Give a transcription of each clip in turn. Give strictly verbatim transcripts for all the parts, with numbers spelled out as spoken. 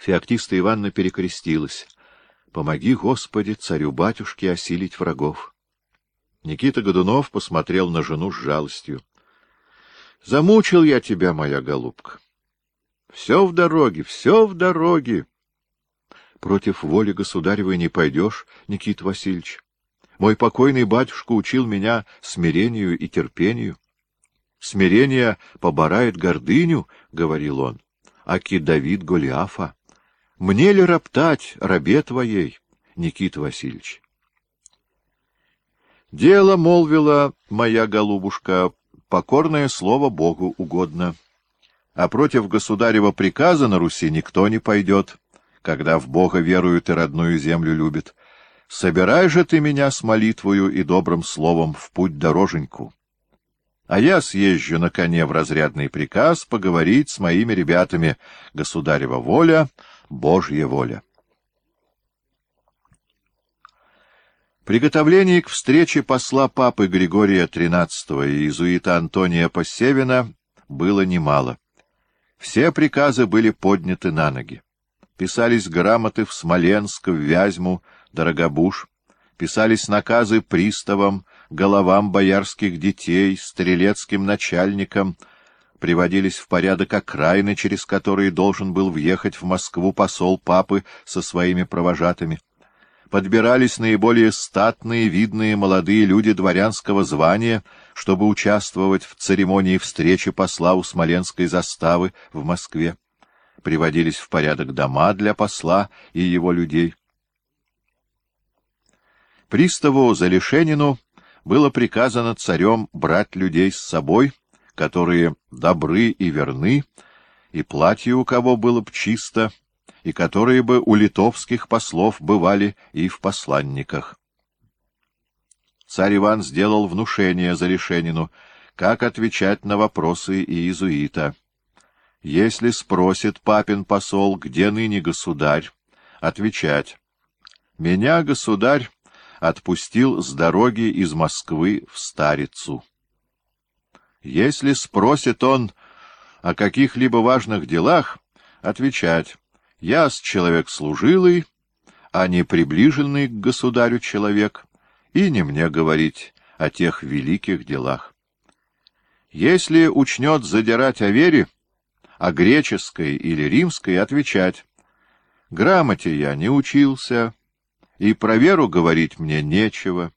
Феоктиста Ивановна перекрестилась. «Помоги, Господи, царю-батюшке осилить врагов». Никита Годунов посмотрел на жену с жалостью. — Замучил я тебя, моя голубка. Все в дороге, все в дороге. Против воли государевой не пойдешь, Никита Васильевич. Мой покойный батюшка учил меня смирению и терпению. Смирение поборает гордыню, — говорил он, — аки Давид Голиафа. Мне ли роптать рабе твоей, Никита Васильевич? Дело, — молвила моя голубушка, — покорное слово Богу угодно. А против государева приказа на Руси никто не пойдет, когда в Бога веруют и родную землю любят. Собирай же ты меня с молитвою и добрым словом в путь-дороженьку. А я съезжу на коне в разрядный приказ поговорить с моими ребятами. Государева воля, Божья воля. Приготовлений к встрече посла папы Григория тринадцатого и иезуита Антония Посевина было немало. Все приказы были подняты на ноги. Писались грамоты в Смоленск, в Вязьму, Дорогобуж, писались наказы приставам, головам боярских детей, стрелецким начальникам, приводились в порядок окраины, через которые должен был въехать в Москву посол папы со своими провожатыми. Подбирались наиболее статные, видные молодые люди дворянского звания, чтобы участвовать в церемонии встречи посла у Смоленской заставы в Москве. Приводились в порядок дома для посла и его людей. Приставу Залишенину было приказано царем брать людей с собой, которые добры и верны, и платье у кого было б чисто, и которые бы у литовских послов бывали и в посланниках. Царь Иван сделал внушение Залишенину, как отвечать на вопросы иезуита. Если спросит папин посол, где ныне государь, отвечать: «Меня, государь, отпустил с дороги из Москвы в Старицу». Если спросит он о каких-либо важных делах, отвечать: «Я с человек служилый, а не приближенный к государю человек, и не мне говорить о тех великих делах». Если учнет задирать о вере, о греческой или римской, отвечать: «Грамоте я не учился, и про веру говорить мне нечего».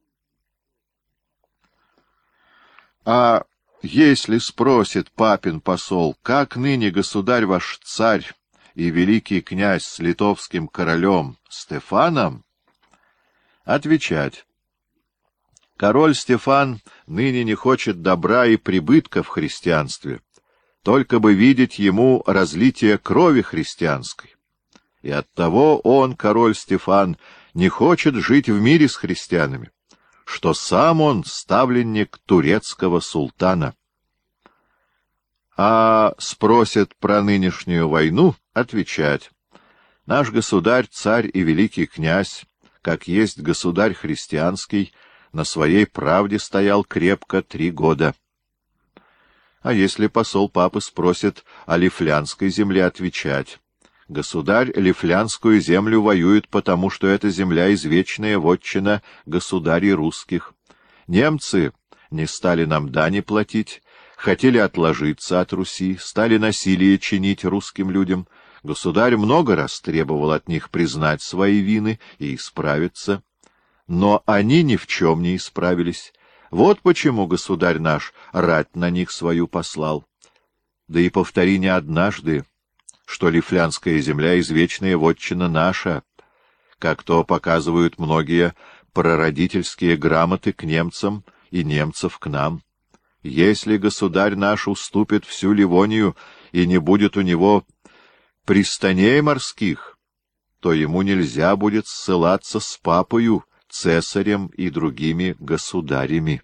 А если спросит папин посол, как ныне государь ваш царь и великий князь с литовским королем Стефаном, отвечать: король Стефан ныне не хочет добра и прибытка в христианстве, только бы видеть ему разлитие крови христианской. И оттого он, король Стефан, не хочет жить в мире с христианами, что сам он ставленник турецкого султана. А спросит про нынешнюю войну, отвечать: наш государь, царь и великий князь, как есть государь христианский, на своей правде стоял крепко три года. А если посол папы спросит о Лифлянской земле, отвечать: государь Лифлянскую землю воюет, потому что эта земля извечная вотчина государей русских. Немцы не стали нам дани платить, хотели отложиться от Руси, стали насилие чинить русским людям. Государь много раз требовал от них признать свои вины и исправиться, но они ни в чем не исправились. Вот почему государь наш рать на них свою послал. Да и повтори не однажды, что Лифлянская земля извечная вотчина наша, как то показывают многие прародительские грамоты к немцам и немцев к нам. Если государь наш уступит всю Ливонию и не будет у него пристаней морских, то ему нельзя будет ссылаться с папою, цесарем и другими государями.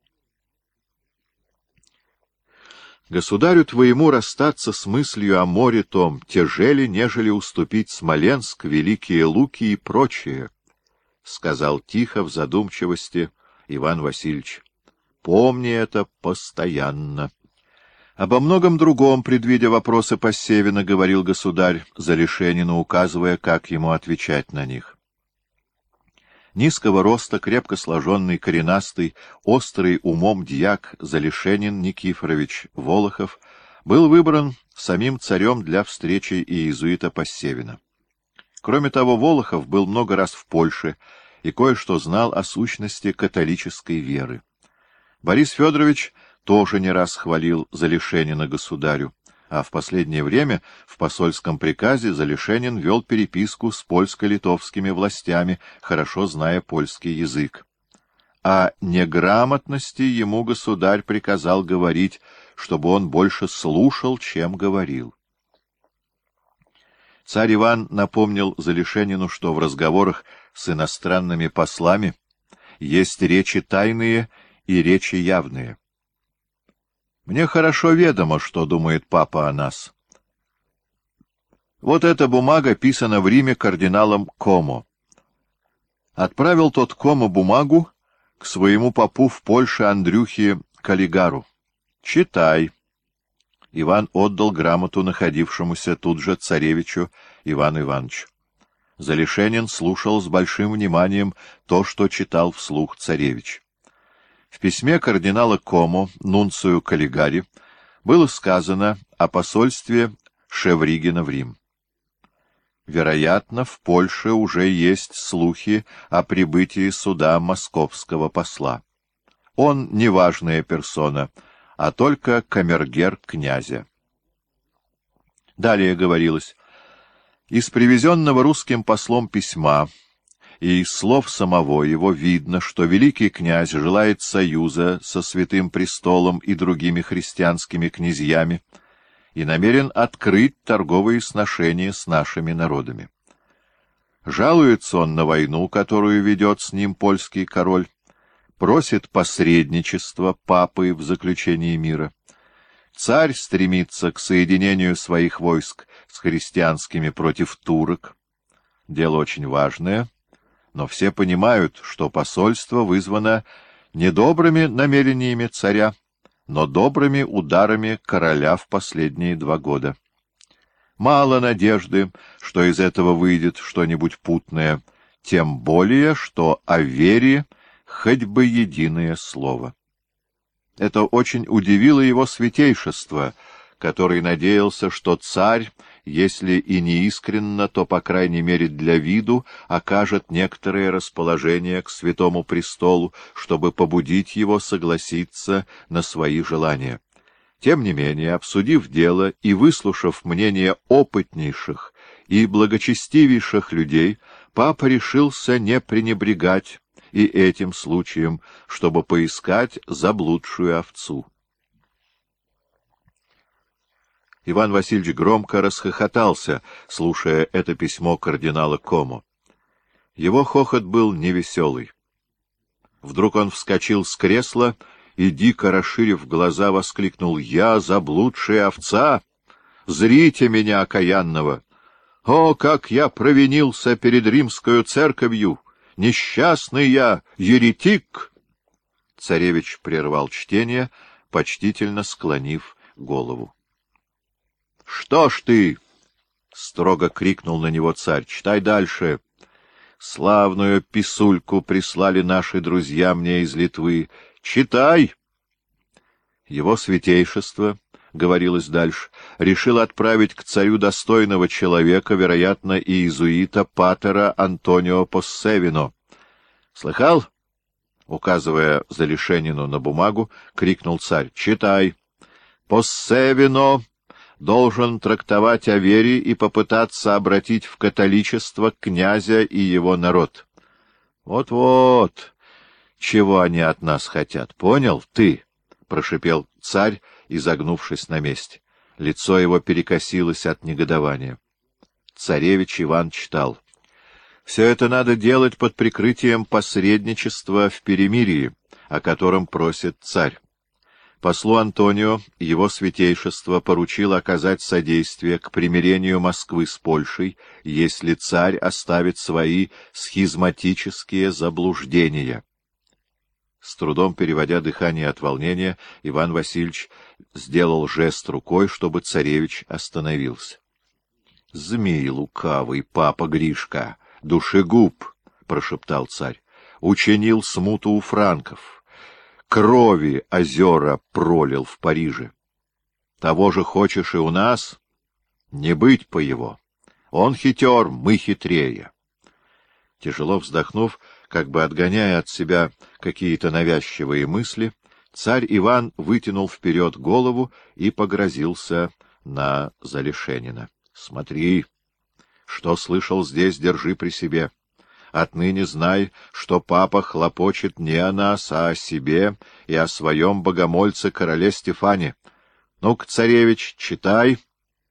Государю твоему расстаться с мыслью о море том тяжели, нежели уступить Смоленск, Великие Луки и прочее, — сказал тихо в задумчивости Иван Васильевич. — Помни это постоянно. Обо многом другом, предвидя вопросы Пассевина, говорил государь Залишенину, указывая, как ему отвечать на них. Низкого роста, крепко сложенный, коренастый, острый умом дьяк Залишенин Никифорович Волохов был выбран самим царем для встречи иезуита Пассевина. Кроме того, Волохов был много раз в Польше и кое-что знал о сущности католической веры. Борис Федорович тоже не раз хвалил Залишенина государю, а в последнее время в посольском приказе Залишенин вел переписку с польско-литовскими властями, хорошо зная польский язык. О неграмотности ему государь приказал говорить, чтобы он больше слушал, чем говорил. Царь Иван напомнил Залишенину, что в разговорах с иностранными послами есть речи тайные и речи явные. Мне хорошо ведомо, что думает папа о нас. Вот эта бумага писана в Риме кардиналом Комо. Отправил тот Комо бумагу к своему попу в Польше Андрюхе Каллигару. Читай. Иван отдал грамоту находившемуся тут же царевичу Ивану Ивановичу. Залишенин слушал с большим вниманием то, что читал вслух царевич. В письме кардинала Комо нунцию Каллигари было сказано о посольстве Шевригина в Рим. Вероятно, в Польше уже есть слухи о прибытии сюда московского посла. Он не важная персона, а только камергер князя. Далее говорилось: из привезенного русским послом письма и из слов самого его видно, что великий князь желает союза со Святым Престолом и другими христианскими князьями и намерен открыть торговые сношения с нашими народами. Жалуется он на войну, которую ведет с ним польский король, просит посредничества папы в заключении мира. Царь стремится к соединению своих войск с христианскими против турок. Дело очень важное, но все понимают, что посольство вызвано не добрыми намерениями царя, но добрыми ударами короля в последние два года. Мало надежды, что из этого выйдет что-нибудь путное, тем более, что о вере хоть бы единое слово. Это очень удивило его святейшество, который надеялся, что царь, если и не искренно, то, по крайней мере, для виду, окажет некоторое расположение к Святому Престолу, чтобы побудить его согласиться на свои желания. Тем не менее, обсудив дело и выслушав мнение опытнейших и благочестивейших людей, папа решился не пренебрегать и этим случаем, чтобы поискать заблудшую овцу. Иван Васильевич громко расхохотался, слушая это письмо кардинала Комо. Его хохот был невеселый. Вдруг он вскочил с кресла и, дико расширив глаза, воскликнул: «Я заблудшая овца! Зрите меня, окаянного! О, как я провинился перед римскою церковью! Несчастный я, еретик!» Царевич прервал чтение, почтительно склонив голову. — Что ж ты? — строго крикнул на него царь. — Читай дальше. Славную писульку прислали наши друзья мне из Литвы. Читай! Его святейшество, — говорилось дальше, — решил отправить к царю достойного человека, вероятно, иезуита патера Антонио Поссевино. — Слыхал? — указывая Залишенину на бумагу, крикнул царь. — Читай. Поссевино должен трактовать о вере и попытаться обратить в католичество князя и его народ. Вот-вот, чего они от нас хотят, понял ты? — прошипел царь, изогнувшись на месте. Лицо его перекосилось от негодования. Царевич Иван читал. Все это надо делать под прикрытием посредничества в перемирии, о котором просит царь. Послу Антонио его святейшество поручил оказать содействие к примирению Москвы с Польшей, если царь оставит свои схизматические заблуждения. С трудом переводя дыхание от волнения, Иван Васильевич сделал жест рукой, чтобы царевич остановился. — Змей лукавый, папа Гришка, душегуб! — прошептал царь. — Учинил смуту у франков. Крови озера пролил в Париже. Того же хочешь и у нас? Не быть по его. Он хитер, мы хитрее. Тяжело вздохнув, как бы отгоняя от себя какие-то навязчивые мысли, царь Иван вытянул вперед голову и погрозился на Залишенина. — Смотри, что слышал здесь, держи при себе. Отныне знай, что папа хлопочет не о нас, а о себе и о своем богомольце короле Стефане. Ну-ка, царевич, читай,